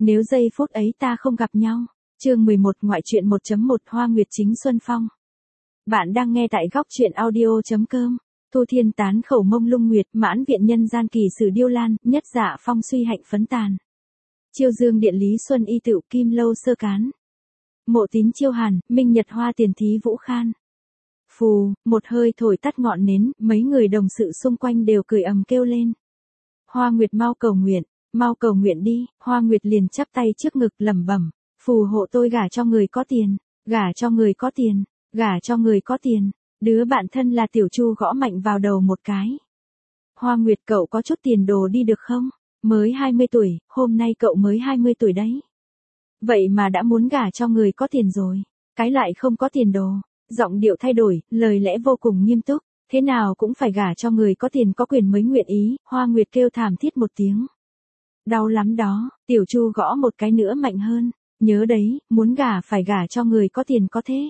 Nếu giây phút ấy ta không gặp nhau. Chương 11 ngoại truyện 1.1 Hoa Nguyệt chính Xuân Phong. Bạn đang nghe tại góc truyện audio.com. Thu thiên tán khẩu mông lung nguyệt, mãn viện nhân gian kỳ sử điêu lan, nhất dạ phong suy hạnh phấn tàn. Chiêu dương điện lý xuân y tựu, kim lâu sơ cán. Mộ tín chiêu hàn, minh nhật hoa tiền thí vũ khan. Phù, một hơi thổi tắt ngọn nến, mấy người đồng sự xung quanh đều cười ầm kêu lên. Hoa Nguyệt mau cầu nguyện đi. Hoa Nguyệt liền chắp tay trước ngực lẩm bẩm, phù hộ tôi gả cho người có tiền, gả cho người có tiền, gả cho người có tiền. Đứa bạn thân là Tiểu Chu gõ mạnh vào đầu một cái. Hoa Nguyệt, cậu có chút tiền đồ đi được không? Mới 20 tuổi, hôm nay cậu mới 20 tuổi đấy. Vậy mà đã muốn gả cho người có tiền rồi. Cái lại không có tiền đồ. Giọng điệu thay đổi, lời lẽ vô cùng nghiêm túc. Thế nào cũng phải gả cho người có tiền có quyền mới nguyện ý. Hoa Nguyệt kêu thảm thiết một tiếng. Đau lắm đó. Tiểu Chu gõ một cái nữa mạnh hơn. Nhớ đấy, muốn gả phải gả cho người có tiền có thế.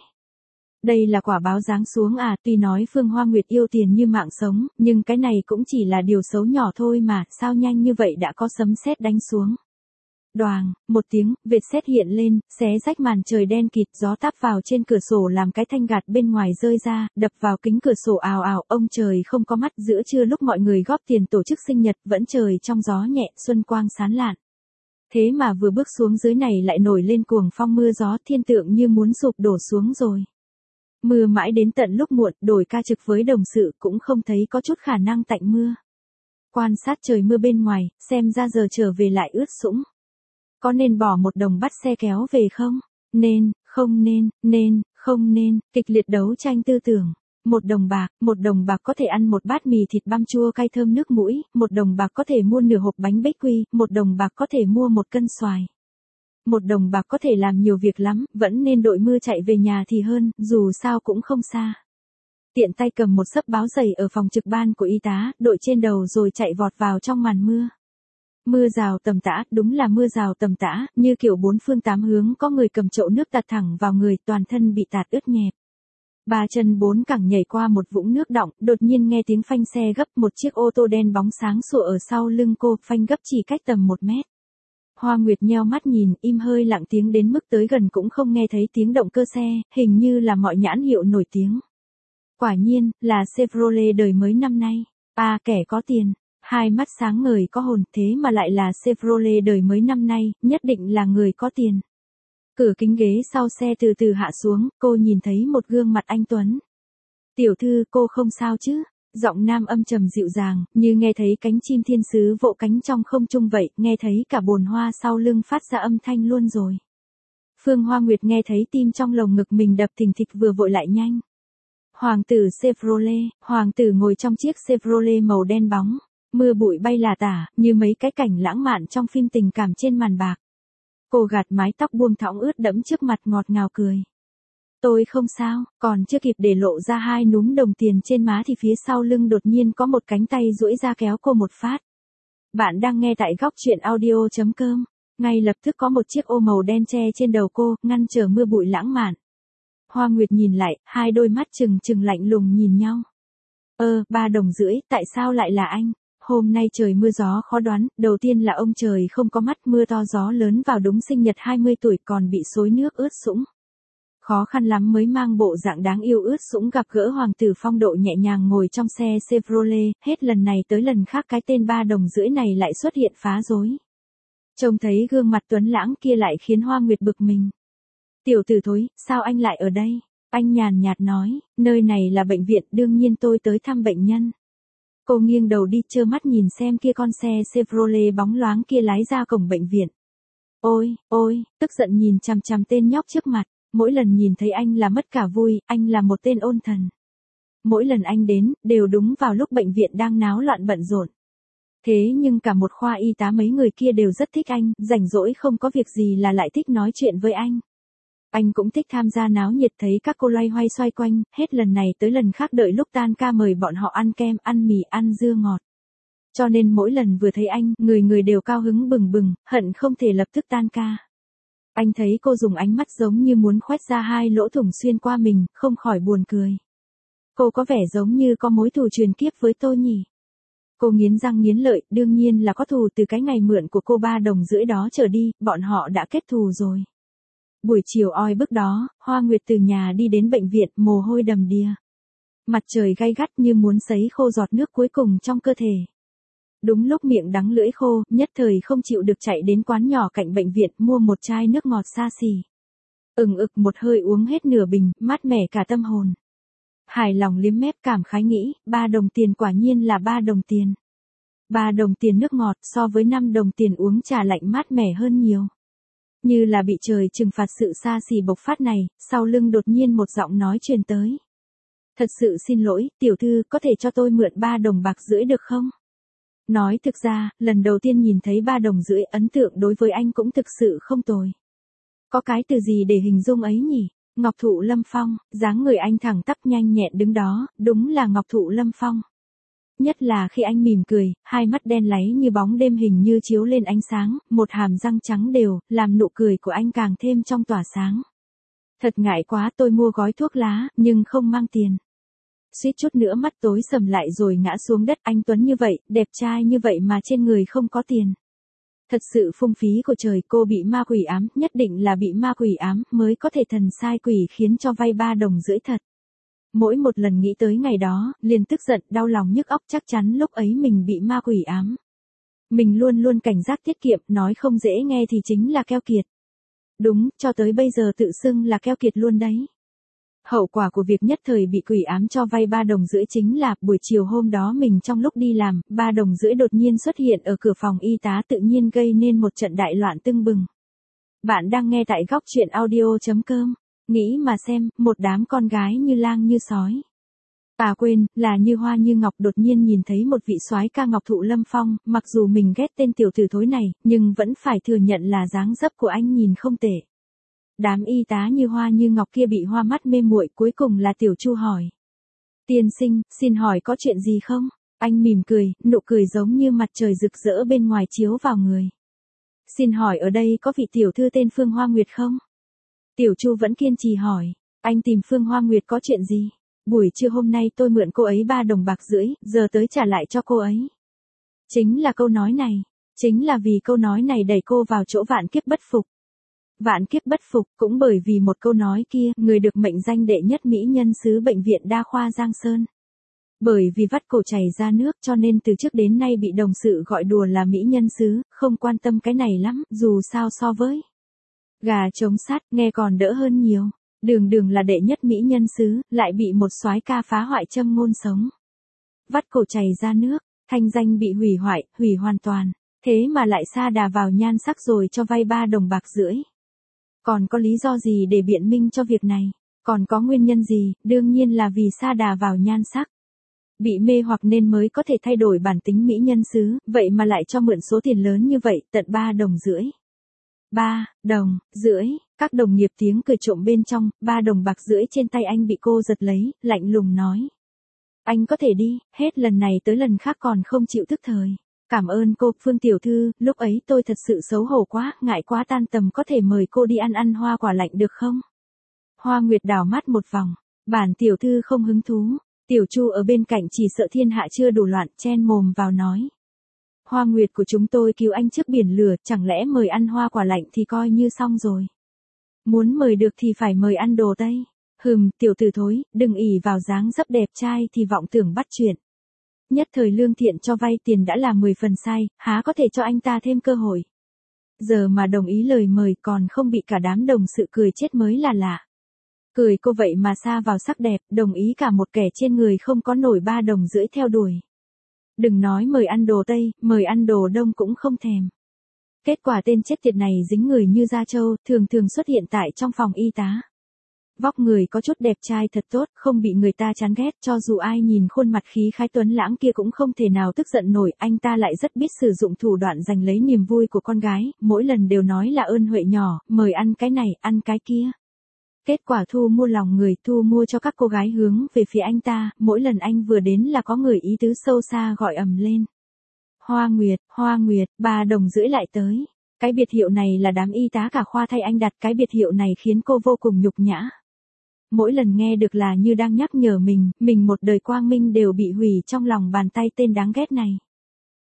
Đây là quả báo giáng xuống à, tuy nói Phương Hoa Nguyệt yêu tiền như mạng sống, nhưng cái này cũng chỉ là điều xấu nhỏ thôi mà, sao nhanh như vậy đã có sấm sét đánh xuống. Đoàng, một tiếng, vệt sét hiện lên, xé rách màn trời đen kịt, gió táp vào trên cửa sổ làm cái thanh gạt bên ngoài rơi ra, đập vào kính cửa sổ ào ào, ông trời không có mắt. Giữa trưa lúc mọi người góp tiền tổ chức sinh nhật, vẫn trời trong gió nhẹ, xuân quang sáng lạn. Thế mà vừa bước xuống dưới này lại nổi lên cuồng phong mưa gió, thiên tượng như muốn sụp đổ xuống rồi. Mưa mãi đến tận lúc muộn, đổi ca trực với đồng sự cũng không thấy có chút khả năng tạnh mưa. Quan sát trời mưa bên ngoài, xem ra giờ trở về lại ướt sũng. Có nên bỏ một đồng bắt xe kéo về không? Nên, không nên, không nên, kịch liệt đấu tranh tư tưởng. Một đồng bạc có thể ăn một bát mì thịt băm chua cay thơm nước mũi, một đồng bạc có thể mua nửa hộp bánh bích quy, một đồng bạc có thể mua một cân xoài. Một đồng bạc có thể làm nhiều việc lắm, vẫn nên đội mưa chạy về nhà thì hơn, dù sao cũng không xa. Tiện tay cầm một xấp báo giày ở phòng trực ban của y tá, đội trên đầu rồi chạy vọt vào trong màn mưa. Mưa rào tầm tã, đúng là mưa rào tầm tã, như kiểu bốn phương tám hướng có người cầm chậu nước tạt thẳng vào người, toàn thân bị tạt ướt nhẹp. Ba chân bốn cẳng nhảy qua một vũng nước đọng, đột nhiên nghe tiếng phanh xe gấp, một chiếc ô tô đen bóng sáng sủa ở sau lưng cô, phanh gấp chỉ cách tầm 1 mét. Hoa Nguyệt nheo mắt nhìn, im hơi lặng tiếng đến mức tới gần cũng không nghe thấy tiếng động cơ xe, hình như là mọi nhãn hiệu nổi tiếng. Quả nhiên, là Chevrolet đời mới năm nay. À, kẻ có tiền. Hai mắt sáng ngời có hồn, thế mà lại là Chevrolet đời mới năm nay, nhất định là người có tiền. Cửa kính ghế sau xe từ từ hạ xuống, cô nhìn thấy một gương mặt anh tuấn. Tiểu thư, cô không sao chứ? Giọng nam âm trầm dịu dàng, như nghe thấy cánh chim thiên sứ vỗ cánh trong không trung vậy, nghe thấy cả bồn hoa sau lưng phát ra âm thanh luôn rồi. Phương Hoa Nguyệt nghe thấy tim trong lồng ngực mình đập thình thịch vừa vội lại nhanh. Hoàng tử Chevrolet, hoàng tử ngồi trong chiếc Chevrolet màu đen bóng, mưa bụi bay lả tả, như mấy cái cảnh lãng mạn trong phim tình cảm trên màn bạc. Cô gạt mái tóc buông thõng ướt đẫm trước mặt ngọt ngào cười. Tôi không sao, còn chưa kịp để lộ ra hai núm đồng tiền trên má thì phía sau lưng đột nhiên có một cánh tay duỗi ra kéo cô một phát. Bạn đang nghe tại góc truyện audio.com. Ngay lập tức có một chiếc ô màu đen che trên đầu cô, ngăn trở mưa bụi lãng mạn. Hoa Nguyệt nhìn lại, hai đôi mắt trừng lạnh lùng nhìn nhau. 3 đồng rưỡi, tại sao lại là anh? Hôm nay trời mưa gió khó đoán, đầu tiên là ông trời không có mắt, mưa to gió lớn vào đúng sinh nhật 20 tuổi còn bị xối nước ướt sũng. Khó khăn lắm mới mang bộ dạng đáng yêu ướt sũng gặp gỡ hoàng tử phong độ nhẹ nhàng ngồi trong xe Chevrolet, hết lần này tới lần khác cái tên 3 đồng rưỡi này lại xuất hiện phá rối. Trông thấy gương mặt tuấn lãng kia lại khiến Hoa Nguyệt bực mình. Tiểu tử thối, sao anh lại ở đây? Anh nhàn nhạt nói, nơi này là bệnh viện, đương nhiên tôi tới thăm bệnh nhân. Cô nghiêng đầu đi trơ mắt nhìn xem kia con xe Chevrolet bóng loáng kia lái ra cổng bệnh viện. Ôi, tức giận nhìn chằm chằm tên nhóc trước mặt. Mỗi lần nhìn thấy anh là mất cả vui, anh là một tên ôn thần. Mỗi lần anh đến, đều đúng vào lúc bệnh viện đang náo loạn bận rộn. Thế nhưng cả một khoa y tá mấy người kia đều rất thích anh, rảnh rỗi không có việc gì là lại thích nói chuyện với anh. Anh cũng thích tham gia náo nhiệt thấy các cô loay hoay xoay quanh, hết lần này tới lần khác đợi lúc tan ca mời bọn họ ăn kem, ăn mì, ăn dưa ngọt. Cho nên mỗi lần vừa thấy anh, người đều cao hứng bừng bừng, hận không thể lập tức tan ca. Anh thấy cô dùng ánh mắt giống như muốn khoét ra hai lỗ thủng xuyên qua mình, không khỏi buồn cười. Cô có vẻ giống như có mối thù truyền kiếp với tôi nhỉ? Cô nghiến răng nghiến lợi, đương nhiên là có thù, từ cái ngày mượn của cô 3 đồng rưỡi đó trở đi, bọn họ đã kết thù rồi. Buổi chiều oi bức đó, Hoa Nguyệt từ nhà đi đến bệnh viện, mồ hôi đầm đìa. Mặt trời gay gắt như muốn sấy khô giọt nước cuối cùng trong cơ thể. Đúng lúc miệng đắng lưỡi khô, nhất thời không chịu được chạy đến quán nhỏ cạnh bệnh viện mua một chai nước ngọt xa xỉ. Ực một hơi uống hết nửa bình, mát mẻ cả tâm hồn. Hài lòng liếm mép cảm khái nghĩ, 3 đồng tiền quả nhiên là 3 đồng tiền. 3 đồng tiền nước ngọt so với 5 đồng tiền uống trà lạnh mát mẻ hơn nhiều. Như là bị trời trừng phạt sự xa xỉ bộc phát này, sau lưng đột nhiên một giọng nói truyền tới. Thật sự xin lỗi, tiểu thư, có thể cho tôi mượn 3 đồng bạc rưỡi được không? Nói thực ra, lần đầu tiên nhìn thấy 3 đồng rưỡi, ấn tượng đối với anh cũng thực sự không tồi. Có cái từ gì để hình dung ấy nhỉ? Ngọc Thụ Lâm Phong, dáng người anh thẳng tắp nhanh nhẹn đứng đó, đúng là Ngọc Thụ Lâm Phong. Nhất là khi anh mỉm cười, hai mắt đen láy như bóng đêm hình như chiếu lên ánh sáng, một hàm răng trắng đều, làm nụ cười của anh càng thêm trong tỏa sáng. Thật ngại quá, tôi mua gói thuốc lá, nhưng không mang tiền. Suýt chút nữa mắt tối sầm lại rồi ngã xuống đất. Anh Tuấn như vậy, đẹp trai như vậy mà trên người không có tiền. Thật sự phung phí của trời, cô bị ma quỷ ám, nhất định là bị ma quỷ ám, mới có thể thần sai quỷ khiến cho vay 3 đồng rưỡi thật. Mỗi một lần nghĩ tới ngày đó, liền tức giận, đau lòng nhức óc, chắc chắn lúc ấy mình bị ma quỷ ám. Mình luôn luôn cảnh giác tiết kiệm, nói không dễ nghe thì chính là keo kiệt. Đúng, cho tới bây giờ tự xưng là keo kiệt luôn đấy. Hậu quả của việc nhất thời bị quỷ ám cho vay 3 đồng rưỡi chính là, buổi chiều hôm đó mình trong lúc đi làm, 3 đồng rưỡi đột nhiên xuất hiện ở cửa phòng y tá, tự nhiên gây nên một trận đại loạn tưng bừng. Bạn đang nghe tại góc truyện audio.com. Nghĩ mà xem, một đám con gái như lang như sói. À quên, là như hoa như ngọc, đột nhiên nhìn thấy một vị soái ca Ngọc Thụ Lâm Phong, mặc dù mình ghét tên tiểu tử thối này, nhưng vẫn phải thừa nhận là dáng dấp của anh nhìn không tệ. Đám y tá như hoa như ngọc kia bị hoa mắt mê muội, cuối cùng là Tiểu Chu hỏi. Tiên sinh, xin hỏi có chuyện gì không? Anh mỉm cười, nụ cười giống như mặt trời rực rỡ bên ngoài chiếu vào người. Xin hỏi ở đây có vị tiểu thư tên Phương Hoa Nguyệt không? Tiểu Chu vẫn kiên trì hỏi. Anh tìm Phương Hoa Nguyệt có chuyện gì? Buổi trưa hôm nay tôi mượn cô ấy 3 đồng bạc rưỡi, giờ tới trả lại cho cô ấy. Chính là câu nói này. Chính là vì câu nói này đẩy cô vào chỗ vạn kiếp bất phục. Vạn kiếp bất phục, cũng bởi vì một câu nói kia, người được mệnh danh đệ nhất mỹ nhân xứ bệnh viện đa khoa Giang Sơn. Bởi vì vắt cổ chảy ra nước cho nên từ trước đến nay bị đồng sự gọi đùa là mỹ nhân xứ, không quan tâm cái này lắm, dù sao so với gà trống sắt, nghe còn đỡ hơn nhiều. Đường đường là đệ nhất mỹ nhân xứ, lại bị một soái ca phá hoại châm ngôn sống. Vắt cổ chảy ra nước, thanh danh bị hủy hoại, hủy hoàn toàn. Thế mà lại sa đà vào nhan sắc rồi cho vay 3 đồng bạc rưỡi. Còn có lý do gì để biện minh cho việc này? Còn có nguyên nhân gì? Đương nhiên là vì sa đà vào nhan sắc. Bị mê hoặc nên mới có thể thay đổi bản tính mỹ nhân xứ, vậy mà lại cho mượn số tiền lớn như vậy, tận 3 đồng rưỡi. 3 đồng rưỡi, các đồng nghiệp tiếng cười trộm bên trong, 3 đồng bạc rưỡi trên tay anh bị cô giật lấy, lạnh lùng nói. Anh có thể đi, hết lần này tới lần khác còn không chịu thức thời. Cảm ơn cô, Phương tiểu thư, lúc ấy tôi thật sự xấu hổ quá, ngại quá, tan tầm có thể mời cô đi ăn hoa quả lạnh được không? Hoa Nguyệt đảo mắt một vòng, bản tiểu thư không hứng thú. Tiểu Chu ở bên cạnh chỉ sợ thiên hạ chưa đủ loạn, chen mồm vào nói. Hoa Nguyệt của chúng tôi cứu anh trước biển lửa, chẳng lẽ mời ăn hoa quả lạnh thì coi như xong rồi. Muốn mời được thì phải mời ăn đồ Tây. Tiểu tử thối, đừng ỷ vào dáng dấp đẹp trai thì vọng tưởng bắt chuyện. Nhất thời lương thiện cho vay tiền đã là 10 phần sai, há có thể cho anh ta thêm cơ hội. Giờ mà đồng ý lời mời còn không bị cả đám đồng sự cười chết mới là lạ. Cười cô vậy mà sa vào sắc đẹp, đồng ý cả một kẻ trên người không có nổi 3 đồng rưỡi theo đuổi. Đừng nói mời ăn đồ Tây, mời ăn đồ Đông cũng không thèm. Kết quả tên chết tiệt này dính người như da trâu, thường thường xuất hiện tại trong phòng y tá. Vóc người có chút đẹp trai thật tốt, không bị người ta chán ghét, cho dù ai nhìn khuôn mặt khí khái tuấn lãng kia cũng không thể nào tức giận nổi, anh ta lại rất biết sử dụng thủ đoạn giành lấy niềm vui của con gái, mỗi lần đều nói là ơn huệ nhỏ, mời ăn cái này, ăn cái kia. Kết quả thu mua lòng người, thu mua cho các cô gái hướng về phía anh ta, mỗi lần anh vừa đến là có người ý tứ sâu xa gọi ầm lên. Hoa Nguyệt, 3 đồng rưỡi lại tới. Cái biệt hiệu này là đám y tá cả khoa thay anh đặt, cái biệt hiệu này khiến cô vô cùng nhục nhã. Mỗi lần nghe được là như đang nhắc nhở mình một đời quang minh đều bị hủy trong lòng bàn tay tên đáng ghét này.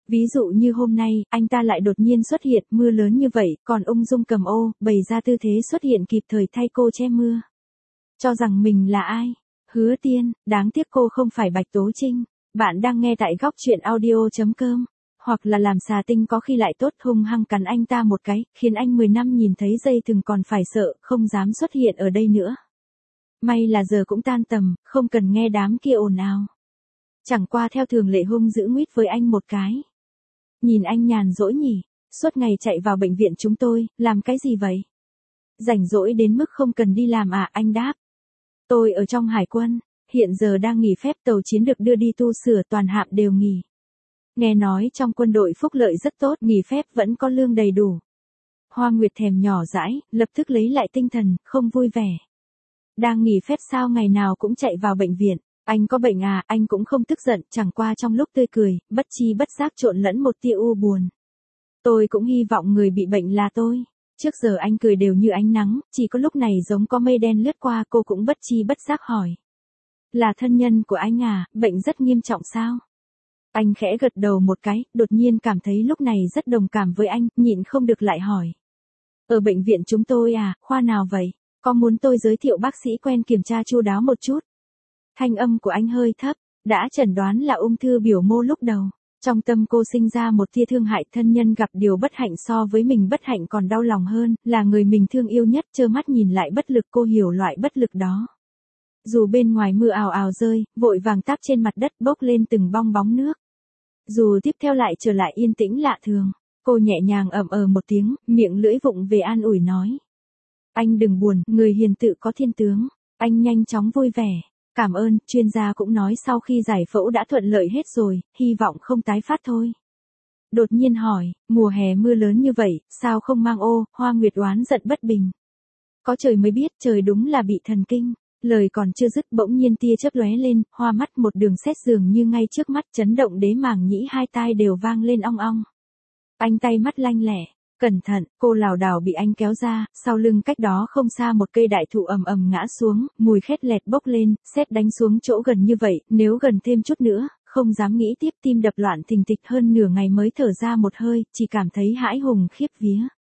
Ví dụ như hôm nay, anh ta lại đột nhiên xuất hiện, mưa lớn như vậy, còn ung dung cầm ô, bày ra tư thế xuất hiện kịp thời thay cô che mưa. Cho rằng mình là ai? Hứa Tiên, đáng tiếc cô không phải Bạch Tố Trinh. Bạn đang nghe tại góc chuyện audio.com. Hoặc là làm xà tinh có khi lại tốt, hung hăng cắn anh ta một cái, khiến anh 10 năm nhìn thấy dây thừng còn phải sợ, không dám xuất hiện ở đây nữa. May là giờ cũng tan tầm, không cần nghe đám kia ồn ào. Chẳng qua theo thường lệ hung dữ nguyết với anh một cái. Nhìn anh nhàn rỗi nhỉ, suốt ngày chạy vào bệnh viện chúng tôi, làm cái gì vậy? Rảnh rỗi đến mức không cần đi làm à, anh đáp. Tôi ở trong hải quân, hiện giờ đang nghỉ phép, tàu chiến được đưa đi tu sửa, toàn hạm đều nghỉ. Nghe nói trong quân đội phúc lợi rất tốt, nghỉ phép vẫn có lương đầy đủ. Hoa Nguyệt thèm nhỏ dãi, lập tức lấy lại tinh thần, không vui vẻ. Đang nghỉ phép sao ngày nào cũng chạy vào bệnh viện, anh có bệnh à? Anh cũng không tức giận, chẳng qua trong lúc tươi cười, bất chi bất giác trộn lẫn một tia u buồn. Tôi cũng hy vọng người bị bệnh là tôi. Trước giờ anh cười đều như ánh nắng, chỉ có lúc này giống có mây đen lướt qua, cô cũng bất chi bất giác hỏi. Là thân nhân của anh à, bệnh rất nghiêm trọng sao? Anh khẽ gật đầu một cái, đột nhiên cảm thấy lúc này rất đồng cảm với anh, nhịn không được lại hỏi. Ở bệnh viện chúng tôi à, khoa nào vậy? Có muốn tôi giới thiệu bác sĩ quen kiểm tra chu đáo một chút? Thanh âm của anh hơi thấp, đã chẩn đoán là ung thư biểu mô lúc đầu. Trong tâm cô sinh ra một tia thương hại, thân nhân gặp điều bất hạnh so với mình bất hạnh còn đau lòng hơn, là người mình thương yêu nhất trơ mắt nhìn lại bất lực, cô hiểu loại bất lực đó. Dù bên ngoài mưa ào ào rơi, vội vàng táp trên mặt đất bốc lên từng bong bóng nước. Dù tiếp theo lại trở lại yên tĩnh lạ thường, cô nhẹ nhàng một tiếng, miệng lưỡi vụng về an ủi nói. Anh đừng buồn, người hiền tự có thiên tướng. Anh nhanh chóng vui vẻ. Cảm ơn, chuyên gia cũng nói sau khi giải phẫu đã thuận lợi hết rồi, hy vọng không tái phát thôi. Đột nhiên hỏi, mùa hè mưa lớn như vậy, sao không mang ô? Hoa Nguyệt oán giận bất bình. Có trời mới biết, trời đúng là bị thần kinh. Lời còn chưa dứt bỗng nhiên tia chớp lóe lên, hoa mắt một đường sét dường như ngay trước mắt, chấn động đế màng nhĩ hai tai đều vang lên ong ong. Anh tay mắt lanh lẹ, cẩn thận, cô lảo đảo bị anh kéo ra, sau lưng cách đó không xa một cây đại thụ ầm ngã xuống, mùi khét lẹt bốc lên, sét đánh xuống chỗ gần như vậy, nếu gần thêm chút nữa, không dám nghĩ tiếp, tim đập loạn thình thịch, hơn nửa ngày mới thở ra một hơi, chỉ cảm thấy hãi hùng khiếp vía.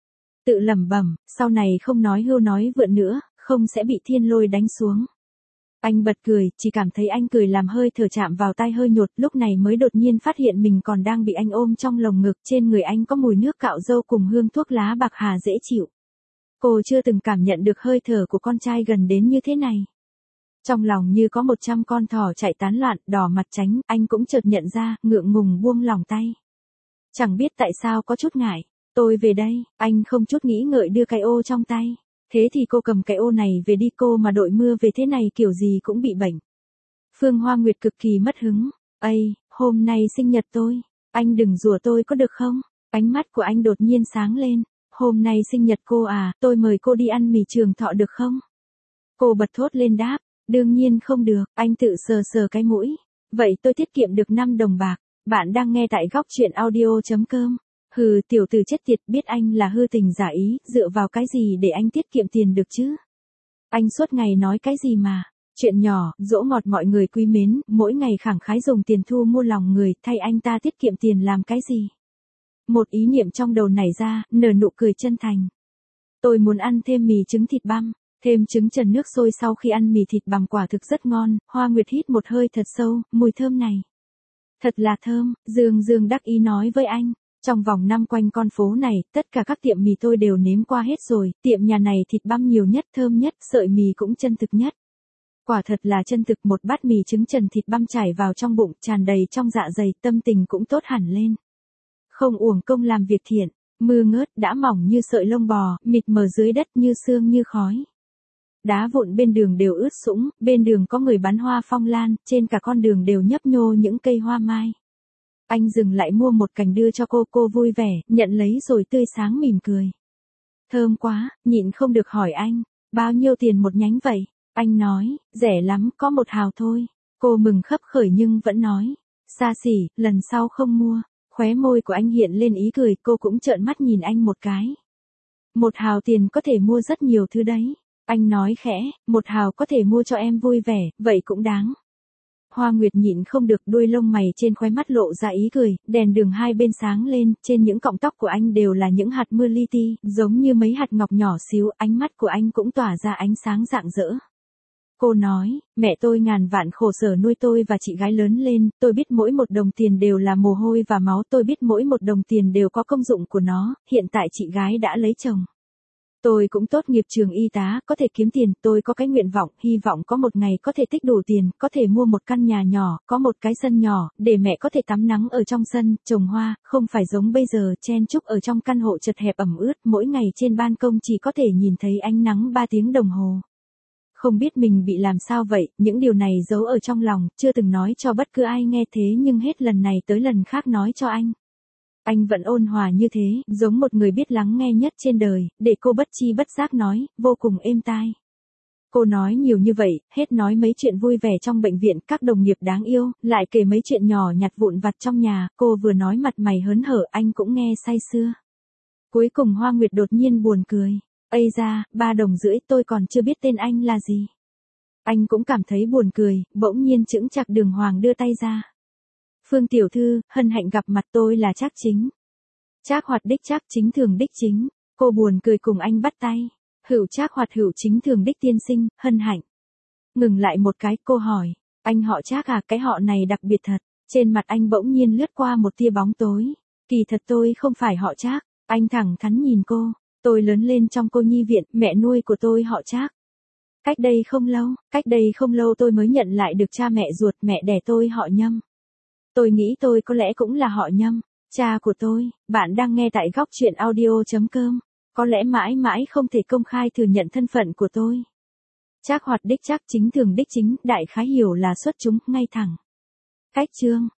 Tự lẩm bẩm, sau này không nói hưu nói vượn nữa, không sẽ bị thiên lôi đánh xuống. Anh bật cười, chỉ cảm thấy anh cười làm hơi thở chạm vào tai hơi nhột, lúc này mới đột nhiên phát hiện mình còn đang bị anh ôm trong lồng ngực, trên người anh có mùi nước cạo râu cùng hương thuốc lá bạc hà dễ chịu. Cô chưa từng cảm nhận được hơi thở của con trai gần đến như thế này. Trong lòng như có 100 con thỏ chạy tán loạn, đỏ mặt tránh, anh cũng chợt nhận ra, ngượng ngùng buông lòng tay. Chẳng biết tại sao có chút ngại, tôi về đây, anh không chút nghĩ ngợi đưa cái ô trong tay. Thế thì cô cầm cái ô này về đi, cô mà đội mưa về thế này kiểu gì cũng bị bệnh. Phương Hoa Nguyệt cực kỳ mất hứng. Ây, hôm nay sinh nhật tôi, anh đừng rủa tôi có được không? Ánh mắt của anh đột nhiên sáng lên. Hôm nay sinh nhật cô à, tôi mời cô đi ăn mì Trường Thọ được không? Cô bật thốt lên đáp, đương nhiên không được, anh tự sờ sờ cái mũi. Vậy tôi tiết kiệm được 5 đồng bạc. Bạn đang nghe tại góc chuyện audio.com. Hừ, tiểu tử chết tiệt, biết anh là hư tình giả ý, dựa vào cái gì để anh tiết kiệm tiền được chứ? Anh suốt ngày nói cái gì mà, chuyện nhỏ, dỗ ngọt mọi người quý mến, mỗi ngày khẳng khái dùng tiền thu mua lòng người, thay anh ta tiết kiệm tiền làm cái gì? Một ý niệm trong đầu nảy ra, nở nụ cười chân thành. Tôi muốn ăn thêm mì trứng thịt băm, thêm trứng trần nước sôi. Sau khi ăn mì thịt bằm quả thực rất ngon, Hoa Nguyệt hít một hơi thật sâu, mùi thơm này. Thật là thơm, Dương đắc ý nói với anh. Trong vòng 5 quanh con phố này, tất cả các tiệm mì tôi đều nếm qua hết rồi, tiệm nhà này thịt băm nhiều nhất, thơm nhất, sợi mì cũng chân thực nhất. Quả thật là chân thực, một bát mì trứng trần thịt băm chảy vào trong bụng, tràn đầy trong dạ dày, tâm tình cũng tốt hẳn lên. Không uổng công làm việc thiện, mưa ngớt đã mỏng như sợi lông bò, mịt mờ dưới đất như sương như khói. Đá vụn bên đường đều ướt sũng, bên đường có người bán hoa phong lan, trên cả con đường đều nhấp nhô những cây hoa mai. Anh dừng lại mua một cành đưa cho cô vui vẻ, nhận lấy rồi tươi sáng mỉm cười. Thơm quá, nhịn không được hỏi anh, bao nhiêu tiền một nhánh vậy? Anh nói, rẻ lắm, có 1 hào thôi. Cô mừng khấp khởi nhưng vẫn nói, xa xỉ, lần sau không mua. Khóe môi của anh hiện lên ý cười, cô cũng trợn mắt nhìn anh một cái. 1 hào tiền có thể mua rất nhiều thứ đấy. Anh nói khẽ, 1 hào có thể mua cho em vui vẻ, vậy cũng đáng. Hoa Nguyệt nhịn không được, đuôi lông mày trên khóe mắt lộ ra ý cười, đèn đường hai bên sáng lên, trên những cọng tóc của anh đều là những hạt mưa li ti, giống như mấy hạt ngọc nhỏ xíu, ánh mắt của anh cũng tỏa ra ánh sáng rạng rỡ. Cô nói, mẹ tôi ngàn vạn khổ sở nuôi tôi và chị gái lớn lên, tôi biết mỗi một đồng tiền đều là mồ hôi và máu, tôi biết mỗi một đồng tiền đều có công dụng của nó, hiện tại chị gái đã lấy chồng. Tôi cũng tốt nghiệp trường y tá, có thể kiếm tiền, tôi có cái nguyện vọng, hy vọng có một ngày có thể tích đủ tiền, có thể mua một căn nhà nhỏ, có một cái sân nhỏ, để mẹ có thể tắm nắng ở trong sân, trồng hoa, không phải giống bây giờ chen chúc ở trong căn hộ chật hẹp ẩm ướt, mỗi ngày trên ban công chỉ có thể nhìn thấy ánh nắng 3 tiếng đồng hồ. Không biết mình bị làm sao vậy, những điều này giấu ở trong lòng, chưa từng nói cho bất cứ ai nghe thế nhưng hết lần này tới lần khác nói cho anh. Anh vẫn ôn hòa như thế, giống một người biết lắng nghe nhất trên đời, để cô bất chi bất giác nói, vô cùng êm tai. Cô nói nhiều như vậy, hết nói mấy chuyện vui vẻ trong bệnh viện, các đồng nghiệp đáng yêu, lại kể mấy chuyện nhỏ nhặt vụn vặt trong nhà, cô vừa nói mặt mày hớn hở, anh cũng nghe say sưa. Cuối cùng Hoa Nguyệt đột nhiên buồn cười. Ây da, 3 đồng rưỡi, tôi còn chưa biết tên anh là gì. Anh cũng cảm thấy buồn cười, bỗng nhiên chững chạc đường hoàng đưa tay ra. Phương tiểu thư, hân hạnh gặp mặt, tôi là Trác Chính. Trác Hoạt đích Trác Chính thường đích chính. Cô buồn cười cùng anh bắt tay. Hữu Trác Hoạt Hữu Chính thường đích tiên sinh, hân hạnh. Ngừng lại một cái, cô hỏi, anh họ Trác à, cái họ này đặc biệt thật. Trên mặt anh bỗng nhiên lướt qua một tia bóng tối. Kỳ thật tôi không phải họ Trác. Anh thẳng thắn nhìn cô. Tôi lớn lên trong cô nhi viện, mẹ nuôi của tôi họ Trác. Cách đây không lâu tôi mới nhận lại được cha mẹ ruột, mẹ đẻ tôi họ Nhâm. Tôi nghĩ tôi có lẽ cũng là họ Nhâm, cha của tôi. Bạn đang nghe tại góc chuyện audio.com. Có lẽ mãi mãi không thể công khai thừa nhận thân phận của tôi. Trác Hoạt đích Trác Chính thường đích chính, đại khái hiểu là xuất chúng, ngay thẳng. Cách chương